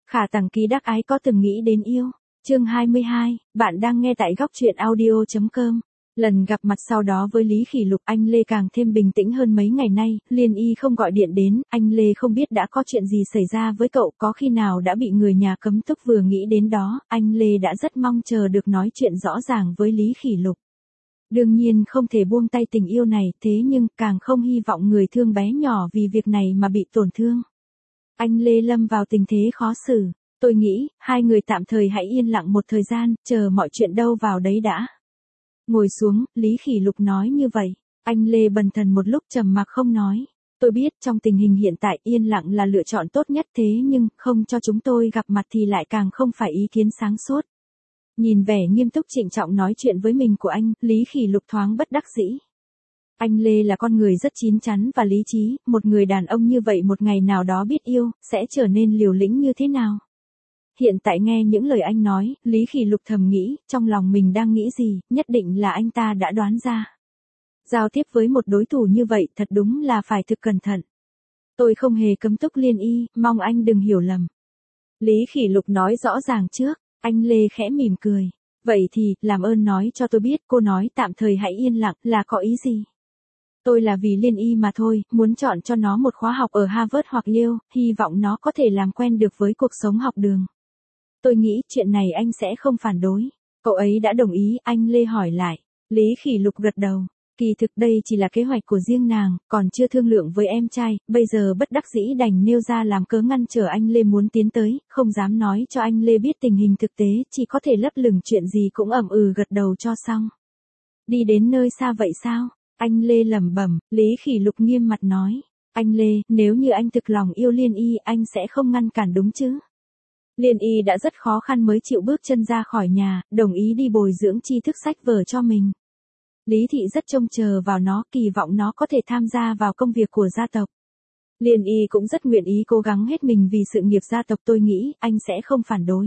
Khả Tằng Ký Đắc Ái có từng nghĩ đến yêu. Chương 22, bạn đang nghe tại góc truyện audio.com. Lần gặp mặt sau đó với Lý Khỉ Lục, anh Lê càng thêm bình tĩnh hơn mấy ngày nay. Liên Y không gọi điện đến, anh Lê không biết đã có chuyện gì xảy ra với cậu, có khi nào đã bị người nhà cấm túc. Vừa nghĩ đến đó, anh Lê đã rất mong chờ được nói chuyện rõ ràng với Lý Khỉ Lục. Đương nhiên không thể buông tay tình yêu này, thế nhưng càng không hy vọng người thương bé nhỏ vì việc này mà bị tổn thương. Anh Lê lâm vào tình thế khó xử. Tôi nghĩ, hai người tạm thời hãy yên lặng một thời gian, chờ mọi chuyện đâu vào đấy đã. Ngồi xuống, Lý Khỉ Lục nói như vậy. Anh Lê bần thần một lúc trầm mặc không nói. Tôi biết trong tình hình hiện tại yên lặng là lựa chọn tốt nhất, thế nhưng không cho chúng tôi gặp mặt thì lại càng không phải ý kiến sáng suốt. Nhìn vẻ nghiêm túc trịnh trọng nói chuyện với mình của anh, Lý Khỉ Lục thoáng bất đắc dĩ. Anh Lê là con người rất chín chắn và lý trí, một người đàn ông như vậy một ngày nào đó biết yêu, sẽ trở nên liều lĩnh như thế nào? Hiện tại nghe những lời anh nói, Lý Khỉ Lục thầm nghĩ, trong lòng mình đang nghĩ gì, nhất định là anh ta đã đoán ra. Giao tiếp với một đối thủ như vậy thật đúng là phải thực cẩn thận. Tôi không hề cấm túc Liên Y, mong anh đừng hiểu lầm. Lý Khỉ Lục nói rõ ràng trước, anh Lê khẽ mỉm cười. Vậy thì, làm ơn nói cho tôi biết, cô nói tạm thời hãy yên lặng, là có ý gì? Tôi là vì Liên Y mà thôi, muốn chọn cho nó một khóa học ở Harvard hoặc Yale, hy vọng nó có thể làm quen được với cuộc sống học đường. Tôi nghĩ chuyện này anh sẽ không phản đối. Cậu ấy đã đồng ý, anh Lê hỏi lại. Lý Khỉ Lục gật đầu. Kỳ thực đây chỉ là kế hoạch của riêng nàng, còn chưa thương lượng với em trai, bây giờ bất đắc dĩ đành nêu ra làm cớ ngăn trở anh Lê muốn tiến tới, không dám nói cho anh Lê biết tình hình thực tế, chỉ có thể lấp lửng chuyện gì cũng ậm gật đầu cho xong. Đi đến nơi xa vậy sao? Anh Lê lẩm bẩm. Lý Khỉ Lục nghiêm mặt nói. Anh Lê, nếu như anh thực lòng yêu Liên Y, anh sẽ không ngăn cản đúng chứ? Liên Y đã rất khó khăn mới chịu bước chân ra khỏi nhà, đồng ý đi bồi dưỡng tri thức sách vở cho mình. Lý Thị rất trông chờ vào nó, kỳ vọng nó có thể tham gia vào công việc của gia tộc. Liên Y cũng rất nguyện ý cố gắng hết mình vì sự nghiệp gia tộc, tôi nghĩ anh sẽ không phản đối.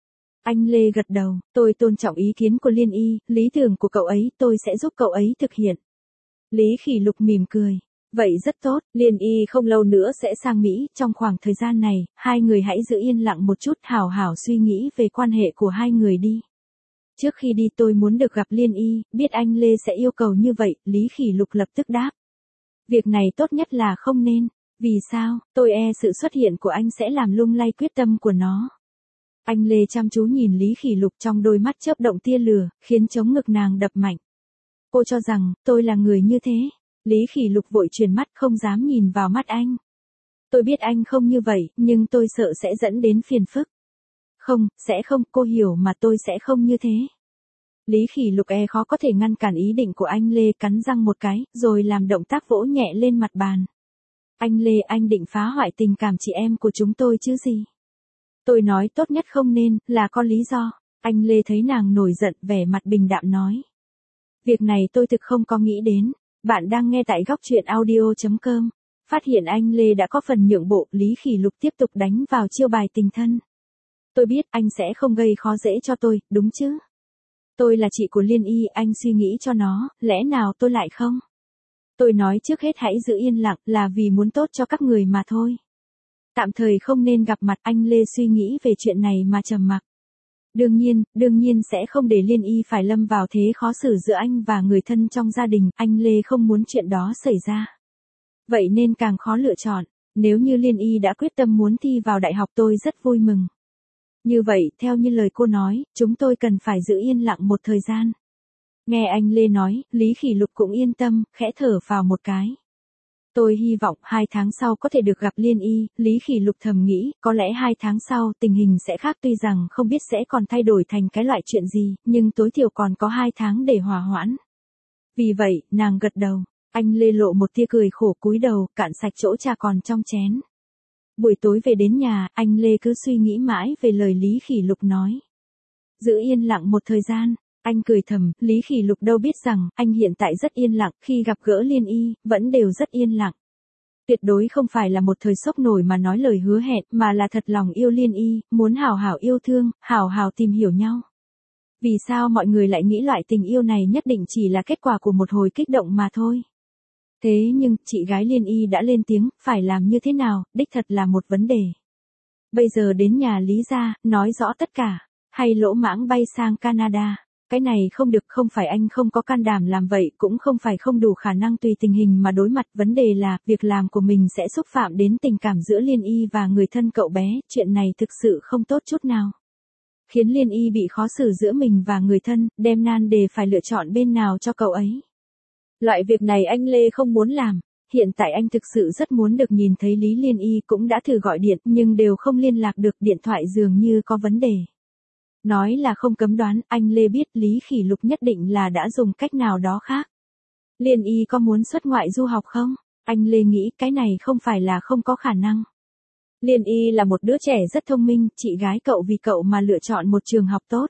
Anh Lê gật đầu, tôi tôn trọng ý kiến của Liên Y, lý tưởng của cậu ấy tôi sẽ giúp cậu ấy thực hiện. Lý Khỉ Lục mỉm cười. Vậy rất tốt, Liên Y không lâu nữa sẽ sang Mỹ, trong khoảng thời gian này, hai người hãy giữ yên lặng một chút, hảo hảo suy nghĩ về quan hệ của hai người đi. Trước khi đi tôi muốn được gặp Liên Y, biết anh Lê sẽ yêu cầu như vậy, Lý Khỉ Lục lập tức đáp. Việc này tốt nhất là không nên, vì sao, tôi e sự xuất hiện của anh sẽ làm lung lay quyết tâm của nó. Anh Lê chăm chú nhìn Lý Khỉ Lục, trong đôi mắt chớp động tia lửa, khiến trống ngực nàng đập mạnh. Cô cho rằng, tôi là người như thế. Lý Khỉ Lục vội chuyển mắt không dám nhìn vào mắt anh. Tôi biết anh không như vậy, nhưng tôi sợ sẽ dẫn đến phiền phức. Không, sẽ không, cô hiểu mà, tôi sẽ không như thế. Lý Khỉ Lục khó có thể ngăn cản ý định của anh Lê, cắn răng một cái, rồi làm động tác vỗ nhẹ lên mặt bàn. Anh Lê, anh định phá hoại tình cảm chị em của chúng tôi chứ gì? Tôi nói tốt nhất không nên, là có lý do. Anh Lê thấy nàng nổi giận, vẻ mặt bình đạm nói. Việc này tôi thực không có nghĩ đến. Bạn đang nghe tại góc truyện audio.com. Phát hiện anh Lê đã có phần nhượng bộ, Lý Khỉ Lục tiếp tục đánh vào chiêu bài tình thân. Tôi biết anh sẽ không gây khó dễ cho tôi, đúng chứ? Tôi là chị của Liên Y, anh suy nghĩ cho nó, lẽ nào tôi lại không? Tôi nói trước hết hãy giữ yên lặng, là vì muốn tốt cho các người mà thôi. Tạm thời không nên gặp mặt, anh Lê suy nghĩ về chuyện này mà trầm mặc. Đương nhiên sẽ không để Liên Y phải lâm vào thế khó xử giữa anh và người thân trong gia đình, anh Lê không muốn chuyện đó xảy ra. Vậy nên càng khó lựa chọn, nếu như Liên Y đã quyết tâm muốn thi vào đại học tôi rất vui mừng. Như vậy, theo như lời cô nói, chúng tôi cần phải giữ yên lặng một thời gian. Nghe anh Lê nói, Lý Khỉ Lục cũng yên tâm, khẽ thở vào một cái. Tôi hy vọng 2 tháng sau có thể được gặp Liên Y, Lý Khỉ Lục thầm nghĩ, có lẽ 2 tháng sau tình hình sẽ khác, tuy rằng không biết sẽ còn thay đổi thành cái loại chuyện gì, nhưng tối thiểu còn có 2 tháng để hòa hoãn. Vì vậy, nàng gật đầu, anh Lê lộ một tia cười khổ, cúi đầu, cạn sạch chỗ trà còn trong chén. Buổi tối về đến nhà, anh Lê cứ suy nghĩ mãi về lời Lý Khỉ Lục nói. Giữ yên lặng một thời gian. Anh cười thầm, Lý Khỉ Lục đâu biết rằng, anh hiện tại rất yên lặng, khi gặp gỡ Liên Y, vẫn đều rất yên lặng. Tuyệt đối không phải là một thời sốc nổi mà nói lời hứa hẹn, mà là thật lòng yêu Liên Y, muốn hào hào yêu thương, hào hào tìm hiểu nhau. Vì sao mọi người lại nghĩ loại tình yêu này nhất định chỉ là kết quả của một hồi kích động mà thôi? Thế nhưng, chị gái Liên Y đã lên tiếng, phải làm như thế nào, đích thật là một vấn đề. Bây giờ đến nhà Lý gia, nói rõ tất cả, hay lỗ mãng bay sang Canada. Cái này không được, không phải anh không có can đảm làm vậy, cũng không phải không đủ khả năng tùy tình hình mà đối mặt, vấn đề là, việc làm của mình sẽ xúc phạm đến tình cảm giữa Liên Y và người thân cậu bé, chuyện này thực sự không tốt chút nào. Khiến Liên Y bị khó xử giữa mình và người thân, đem nan đề phải lựa chọn bên nào cho cậu ấy. Loại việc này anh Lê không muốn làm. Hiện tại anh thực sự rất muốn được nhìn thấy Lý Liên Y, cũng đã thử gọi điện nhưng đều không liên lạc được, điện thoại dường như có vấn đề. Nói là không cấm đoán, anh Lê biết Lý Khỉ Lục nhất định là đã dùng cách nào đó khác. Liên Y có muốn xuất ngoại du học không? Anh Lê nghĩ cái này không phải là không có khả năng. Liên Y là một đứa trẻ rất thông minh, chị gái cậu vì cậu mà lựa chọn một trường học tốt.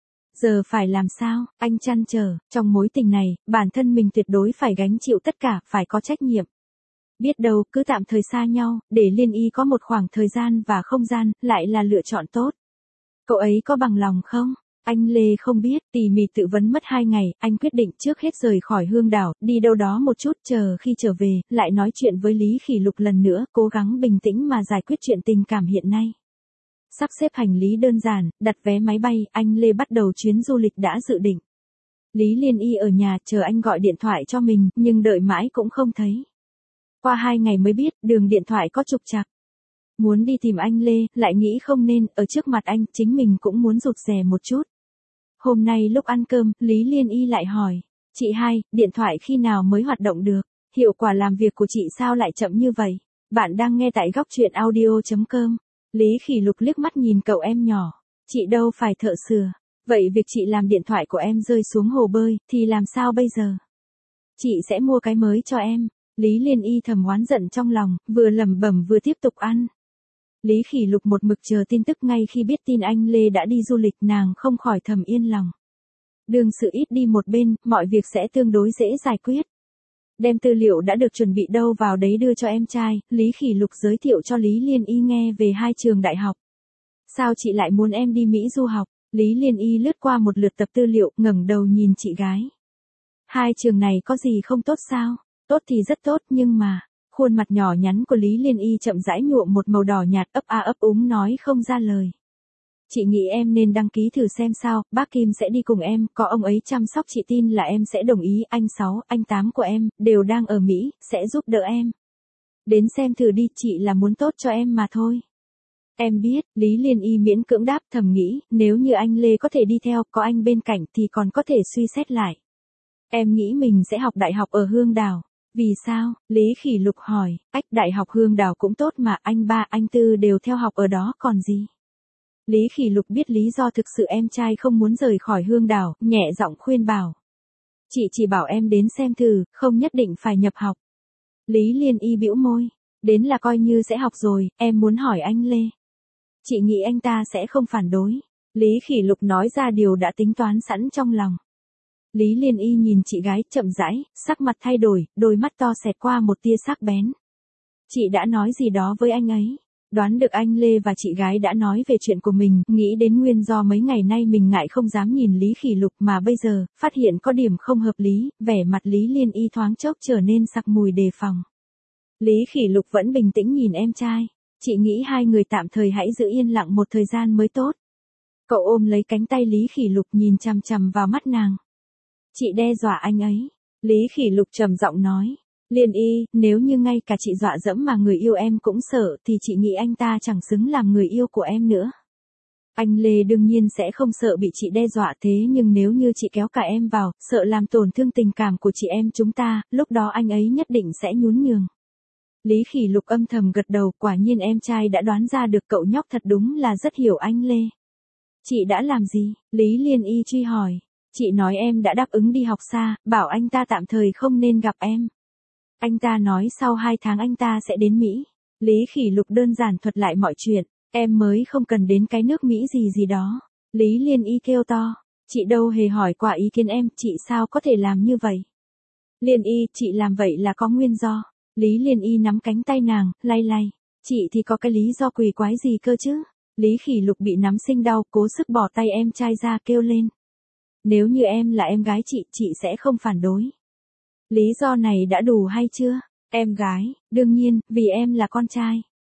Giờ phải làm sao? Anh trăn trở, trong mối tình này, bản thân mình tuyệt đối phải gánh chịu tất cả, phải có trách nhiệm. Biết đâu, cứ tạm thời xa nhau, để Liên Y có một khoảng thời gian và không gian, lại là lựa chọn tốt. Cậu ấy có bằng lòng không? Anh Lê không biết, tỉ mỉ tự vấn mất 2 ngày, anh quyết định trước hết rời khỏi Hương Đảo, đi đâu đó một chút, chờ khi trở về, lại nói chuyện với Lý Khỉ Lục lần nữa, cố gắng bình tĩnh mà giải quyết chuyện tình cảm hiện nay. Sắp xếp hành lý đơn giản, đặt vé máy bay, anh Lê bắt đầu chuyến du lịch đã dự định. Lý Liên Y ở nhà chờ anh gọi điện thoại cho mình, nhưng đợi mãi cũng không thấy. Qua 2 ngày mới biết, đường điện thoại có trục trặc. Muốn đi tìm anh Lê, lại nghĩ không nên, ở trước mặt anh, chính mình cũng muốn rụt rè một chút. Hôm nay lúc ăn cơm, Lý Liên Y lại hỏi, chị hai, điện thoại khi nào mới hoạt động được? Hiệu quả làm việc của chị sao lại chậm như vậy? Bạn đang nghe tại góc truyện audio.com. Lý Khỉ Lục liếc mắt nhìn cậu em nhỏ. Chị đâu phải thợ sửa. Vậy việc chị làm điện thoại của em rơi xuống hồ bơi, thì làm sao bây giờ? Chị sẽ mua cái mới cho em. Lý Liên Y thầm oán giận trong lòng, vừa lẩm bẩm vừa tiếp tục ăn. Lý Khỉ Lục một mực chờ tin tức, ngay khi biết tin anh Lê đã đi du lịch, nàng không khỏi thầm yên lòng. Đương sự ít đi một bên, mọi việc sẽ tương đối dễ giải quyết. Đem tư liệu đã được chuẩn bị đâu vào đấy đưa cho em trai, Lý Khỉ Lục giới thiệu cho Lý Liên Y nghe về 2 trường đại học. Sao chị lại muốn em đi Mỹ du học? Lý Liên Y lướt qua một lượt tập tư liệu, ngẩng đầu nhìn chị gái. 2 trường này có gì không tốt sao? Tốt thì rất tốt, nhưng mà... Khuôn mặt nhỏ nhắn của Lý Liên Y chậm rãi nhuộm một màu đỏ nhạt, ấp a ấp úng nói không ra lời. Chị nghĩ em nên đăng ký thử xem sao, bác Kim sẽ đi cùng em, có ông ấy chăm sóc chị tin là em sẽ đồng ý, anh 6, anh 8 của em, đều đang ở Mỹ, sẽ giúp đỡ em. Đến xem thử đi, chị là muốn tốt cho em mà thôi. Em biết, Lý Liên Y miễn cưỡng đáp, thầm nghĩ, nếu như anh Lê có thể đi theo, có anh bên cạnh thì còn có thể suy xét lại. Em nghĩ mình sẽ học đại học ở Hương Đảo. Vì sao? Lý Khỉ Lục hỏi, đại học Hương Đảo cũng tốt mà, anh ba, anh tư đều theo học ở đó còn gì. Lý Khỉ Lục biết lý do thực sự em trai không muốn rời khỏi Hương Đảo, nhẹ giọng khuyên bảo. Chị chỉ bảo em đến xem thử, không nhất định phải nhập học. Lý Liên Y bĩu môi, đến là coi như sẽ học rồi, em muốn hỏi anh Lê. Chị nghĩ anh ta sẽ không phản đối. Lý Khỉ Lục nói ra điều đã tính toán sẵn trong lòng. Lý Liên Y nhìn chị gái, chậm rãi, sắc mặt thay đổi, đôi mắt to xẹt qua một tia sắc bén. Chị đã nói gì đó với anh ấy. Đoán được anh Lê và chị gái đã nói về chuyện của mình, nghĩ đến nguyên do mấy ngày nay mình ngại không dám nhìn Lý Khỉ Lục, mà bây giờ, phát hiện có điểm không hợp lý, vẻ mặt Lý Liên Y thoáng chốc trở nên sặc mùi đề phòng. Lý Khỉ Lục vẫn bình tĩnh nhìn em trai. Chị nghĩ 2 người tạm thời hãy giữ yên lặng một thời gian mới tốt. Cậu ôm lấy cánh tay Lý Khỉ Lục, nhìn chằm chằm vào mắt nàng. Chị đe dọa anh ấy. Lý Khỉ Lục trầm giọng nói. Liên Y, nếu như ngay cả chị dọa dẫm mà người yêu em cũng sợ, thì chị nghĩ anh ta chẳng xứng làm người yêu của em nữa. Anh Lê đương nhiên sẽ không sợ bị chị đe dọa, thế nhưng nếu như chị kéo cả em vào, sợ làm tổn thương tình cảm của chị em chúng ta, lúc đó anh ấy nhất định sẽ nhún nhường. Lý Khỉ Lục âm thầm gật đầu, quả nhiên em trai đã đoán ra được, cậu nhóc thật đúng là rất hiểu anh Lê. Chị đã làm gì? Lý Liên Y truy hỏi. Chị nói em đã đáp ứng đi học xa, bảo anh ta tạm thời không nên gặp em. Anh ta nói sau 2 tháng anh ta sẽ đến Mỹ. Lý Khỉ Lục đơn giản thuật lại mọi chuyện, em mới không cần đến cái nước Mỹ gì gì đó. Lý Liên Y kêu to, chị đâu hề hỏi qua ý kiến em, chị sao có thể làm như vậy? Liên Y, chị làm vậy là có nguyên do. Lý Liên Y nắm cánh tay nàng, lay lay. Chị thì có cái lý do quỷ quái gì cơ chứ? Lý Khỉ Lục bị nắm sinh đau, cố sức bỏ tay em trai ra, kêu lên. Nếu như em là em gái chị sẽ không phản đối. Lý do này đã đủ hay chưa? Em gái, đương nhiên, vì em là con trai.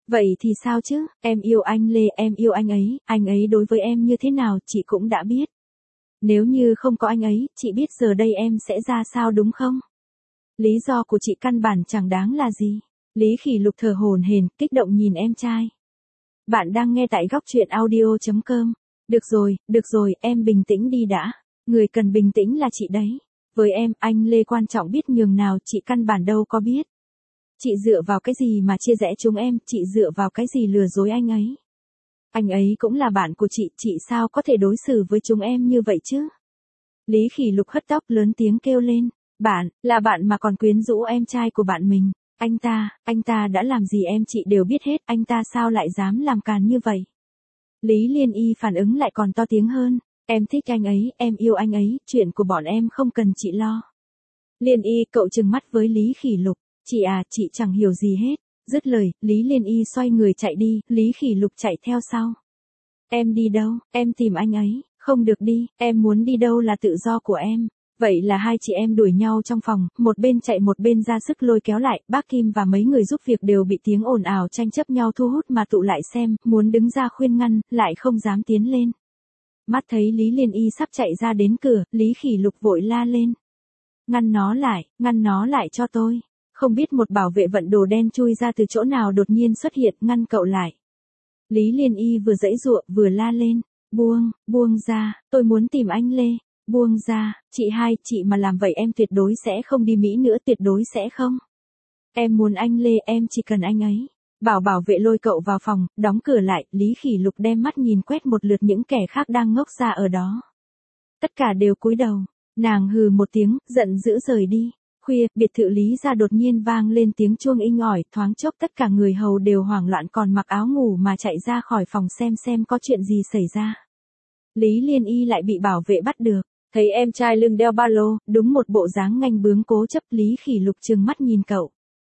Vậy thì sao chứ, em yêu anh Lê, em yêu anh ấy đối với em như thế nào chị cũng đã biết. Nếu như không có anh ấy, chị biết giờ đây em sẽ ra sao đúng không? Lý do của chị căn bản chẳng đáng là gì. Lý Khỉ Lục thở hổn hển, kích động nhìn em trai. Bạn đang nghe tại góc truyện audio.com. Được rồi, em bình tĩnh đi đã. Người cần bình tĩnh là chị đấy. Với em, anh Lê quan trọng biết nhường nào chị căn bản đâu có biết. Chị dựa vào cái gì mà chia rẽ chúng em, chị dựa vào cái gì lừa dối anh ấy. Anh ấy cũng là bạn của chị sao có thể đối xử với chúng em như vậy chứ? Lý Khỉ Lục hất tóc lớn tiếng kêu lên. Bạn, là bạn mà còn quyến rũ em trai của bạn mình. Anh ta đã làm gì em chị đều biết hết, anh ta sao lại dám làm càn như vậy? Lý Liên Y phản ứng lại còn to tiếng hơn. Em thích anh ấy, em yêu anh ấy, chuyện của bọn em không cần chị lo. Liên Y cậu trừng mắt với Lý Khỉ Lục. Chị chẳng hiểu gì hết. Dứt lời, Lý Liên Y xoay người chạy đi, Lý Khỉ Lục chạy theo sau. Em đi đâu, em tìm anh ấy, không được đi, em muốn đi đâu là tự do của em. Vậy là hai chị em đuổi nhau trong phòng, một bên chạy một bên ra sức lôi kéo lại, bác Kim và mấy người giúp việc đều bị tiếng ồn ào tranh chấp nhau thu hút mà tụ lại xem, muốn đứng ra khuyên ngăn, lại không dám tiến lên. Mắt thấy Lý Liên Y sắp chạy ra đến cửa, Lý Khỉ Lục vội la lên. Ngăn nó lại cho tôi. Không biết một bảo vệ vận đồ đen chui ra từ chỗ nào đột nhiên xuất hiện ngăn cậu lại. Lý Liên Y vừa giãy giụa vừa la lên. Buông ra, tôi muốn tìm anh Lê. Buông ra, chị mà làm vậy em tuyệt đối sẽ không đi Mỹ nữa, tuyệt đối sẽ không. Em muốn anh Lê, em chỉ cần anh ấy. Bảo vệ lôi cậu vào phòng, đóng cửa lại, Lý Khỉ Lục đem mắt nhìn quét một lượt những kẻ khác đang ngốc ra ở đó. Tất cả đều cúi đầu, nàng hừ một tiếng, giận dữ rời đi. Khuya, biệt thự Lý gia đột nhiên vang lên tiếng chuông inh ỏi, thoáng chốc tất cả người hầu đều hoảng loạn còn mặc áo ngủ mà chạy ra khỏi phòng xem có chuyện gì xảy ra. Lý Liên Y lại bị bảo vệ bắt được, thấy em trai lưng đeo ba lô, đúng một bộ dáng nganh bướng cố chấp. Lý Khỉ Lục trừng mắt nhìn cậu.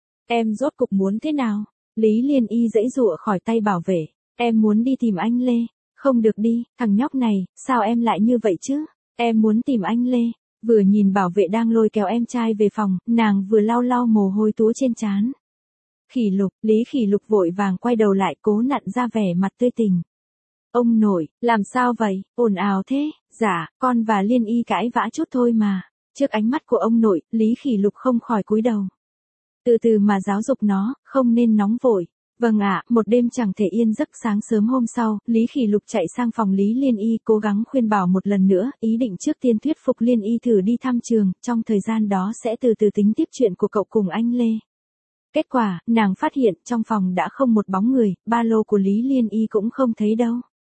Em rốt cục muốn thế nào? Lý Liên Y giãy giụa khỏi tay bảo vệ. Em muốn đi tìm anh Lê. Không được đi, thằng nhóc này, sao em lại như vậy chứ? Em muốn tìm anh Lê. Vừa nhìn bảo vệ đang lôi kéo em trai về phòng, nàng vừa lau mồ hôi túa trên trán. Khỉ Lục, Lý Khỉ Lục vội vàng quay đầu lại cố nặn ra vẻ mặt tươi tỉnh. Ông nội, làm sao vậy, ồn ào thế? Dạ, con và Liên Y cãi vã chút thôi mà. Trước ánh mắt của ông nội, Lý Khỉ Lục không khỏi cúi đầu. Từ từ mà giáo dục nó, không nên nóng vội. Vâng ạ, một đêm chẳng thể yên giấc. Sáng sớm hôm sau, Lý Khỉ Lục chạy sang phòng Lý Liên Y cố gắng khuyên bảo một lần nữa, ý định trước tiên thuyết phục Liên Y thử đi thăm trường, trong thời gian đó sẽ từ từ tính tiếp chuyện của cậu cùng anh Lê. Kết quả, nàng phát hiện trong phòng đã không một bóng người, ba lô của Lý Liên Y cũng không thấy đâu.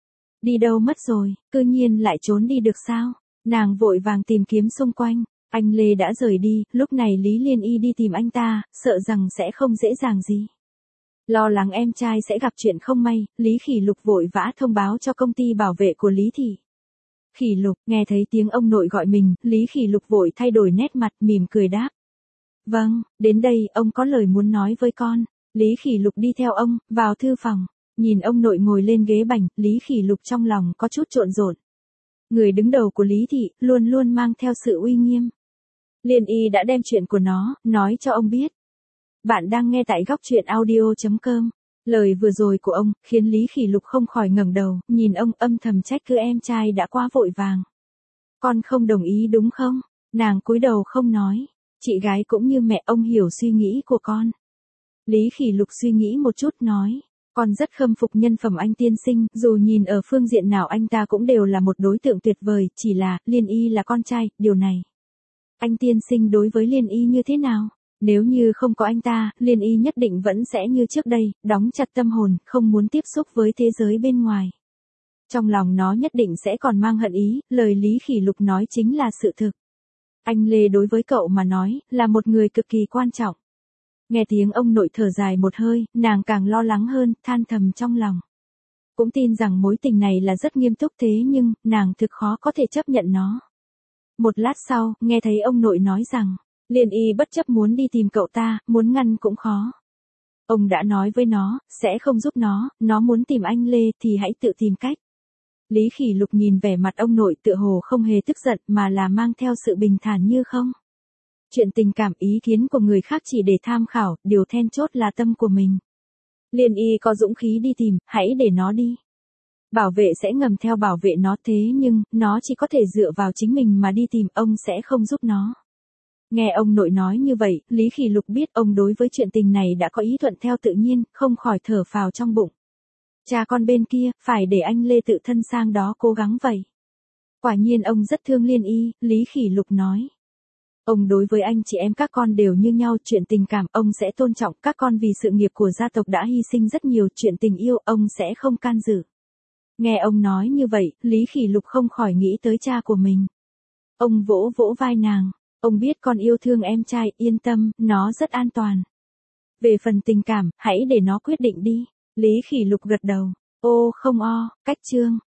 Đi đâu mất rồi, cư nhiên lại trốn đi được sao? Nàng vội vàng tìm kiếm xung quanh. Anh Lê đã rời đi, lúc này Lý Liên Y đi tìm anh ta, sợ rằng sẽ không dễ dàng gì. Lo lắng em trai sẽ gặp chuyện không may, Lý Khỉ Lục vội vã thông báo cho công ty bảo vệ của Lý Thị. Khỉ Lục, nghe thấy tiếng ông nội gọi mình, Lý Khỉ Lục vội thay đổi nét mặt mỉm cười đáp. Vâng, đến đây, ông có lời muốn nói với con. Lý Khỉ Lục đi theo ông, vào thư phòng. Nhìn ông nội ngồi lên ghế bành, Lý Khỉ Lục trong lòng có chút trộn rộn. Người đứng đầu của Lý Thị, luôn luôn mang theo sự uy nghiêm. Liên Y đã đem chuyện của nó, nói cho ông biết. Bạn đang nghe tại góc truyện audio.com. Lời vừa rồi của ông, khiến Lý Khỉ Lục không khỏi ngẩng đầu, nhìn ông âm thầm trách cứ em trai đã quá vội vàng. Con không đồng ý đúng không? Nàng cúi đầu không nói. Chị gái cũng như mẹ ông hiểu suy nghĩ của con. Lý Khỉ Lục suy nghĩ một chút nói. Con rất khâm phục nhân phẩm anh tiên sinh, dù nhìn ở phương diện nào anh ta cũng đều là một đối tượng tuyệt vời, chỉ là, Liên Y là con trai, điều này. Anh tiên sinh đối với Liên Y như thế nào? Nếu như không có anh ta, Liên Y nhất định vẫn sẽ như trước đây, đóng chặt tâm hồn, không muốn tiếp xúc với thế giới bên ngoài. Trong lòng nó nhất định sẽ còn mang hận ý, lời Lý Khỉ Lục nói chính là sự thực. Anh Lê đối với cậu mà nói, là một người cực kỳ quan trọng. Nghe tiếng ông nội thở dài một hơi, nàng càng lo lắng hơn, than thầm trong lòng. Cũng tin rằng mối tình này là rất nghiêm túc thế nhưng, nàng thực khó có thể chấp nhận nó. Một lát sau, nghe thấy ông nội nói rằng, Liên Y bất chấp muốn đi tìm cậu ta, muốn ngăn cũng khó. Ông đã nói với nó, sẽ không giúp nó muốn tìm anh Lê thì hãy tự tìm cách. Lý Khỉ Lục nhìn vẻ mặt ông nội tựa hồ không hề tức giận mà là mang theo sự bình thản như không. Chuyện tình cảm ý kiến của người khác chỉ để tham khảo, điều then chốt là tâm của mình. Liên Y có dũng khí đi tìm, hãy để nó đi. Bảo vệ sẽ ngầm theo bảo vệ nó, thế nhưng, nó chỉ có thể dựa vào chính mình mà đi tìm, ông sẽ không giúp nó. Nghe ông nội nói như vậy, Lý Khỉ Lục biết ông đối với chuyện tình này đã có ý thuận theo tự nhiên, không khỏi thở phào trong bụng. Cha con bên kia, phải để anh Lê tự thân sang đó cố gắng vậy. Quả nhiên ông rất thương Liên Y, Lý Khỉ Lục nói. Ông đối với anh chị em các con đều như nhau, chuyện tình cảm ông sẽ tôn trọng, các con vì sự nghiệp của gia tộc đã hy sinh rất nhiều, chuyện tình yêu ông sẽ không can dự. Nghe ông nói như vậy, Lý Khỉ Lục không khỏi nghĩ tới cha của mình. Ông vỗ vỗ vai nàng, ông biết con yêu thương em trai, yên tâm, nó rất an toàn. Về phần tình cảm, hãy để nó quyết định đi. Lý Khỉ Lục gật đầu. Ô không o, cách chương.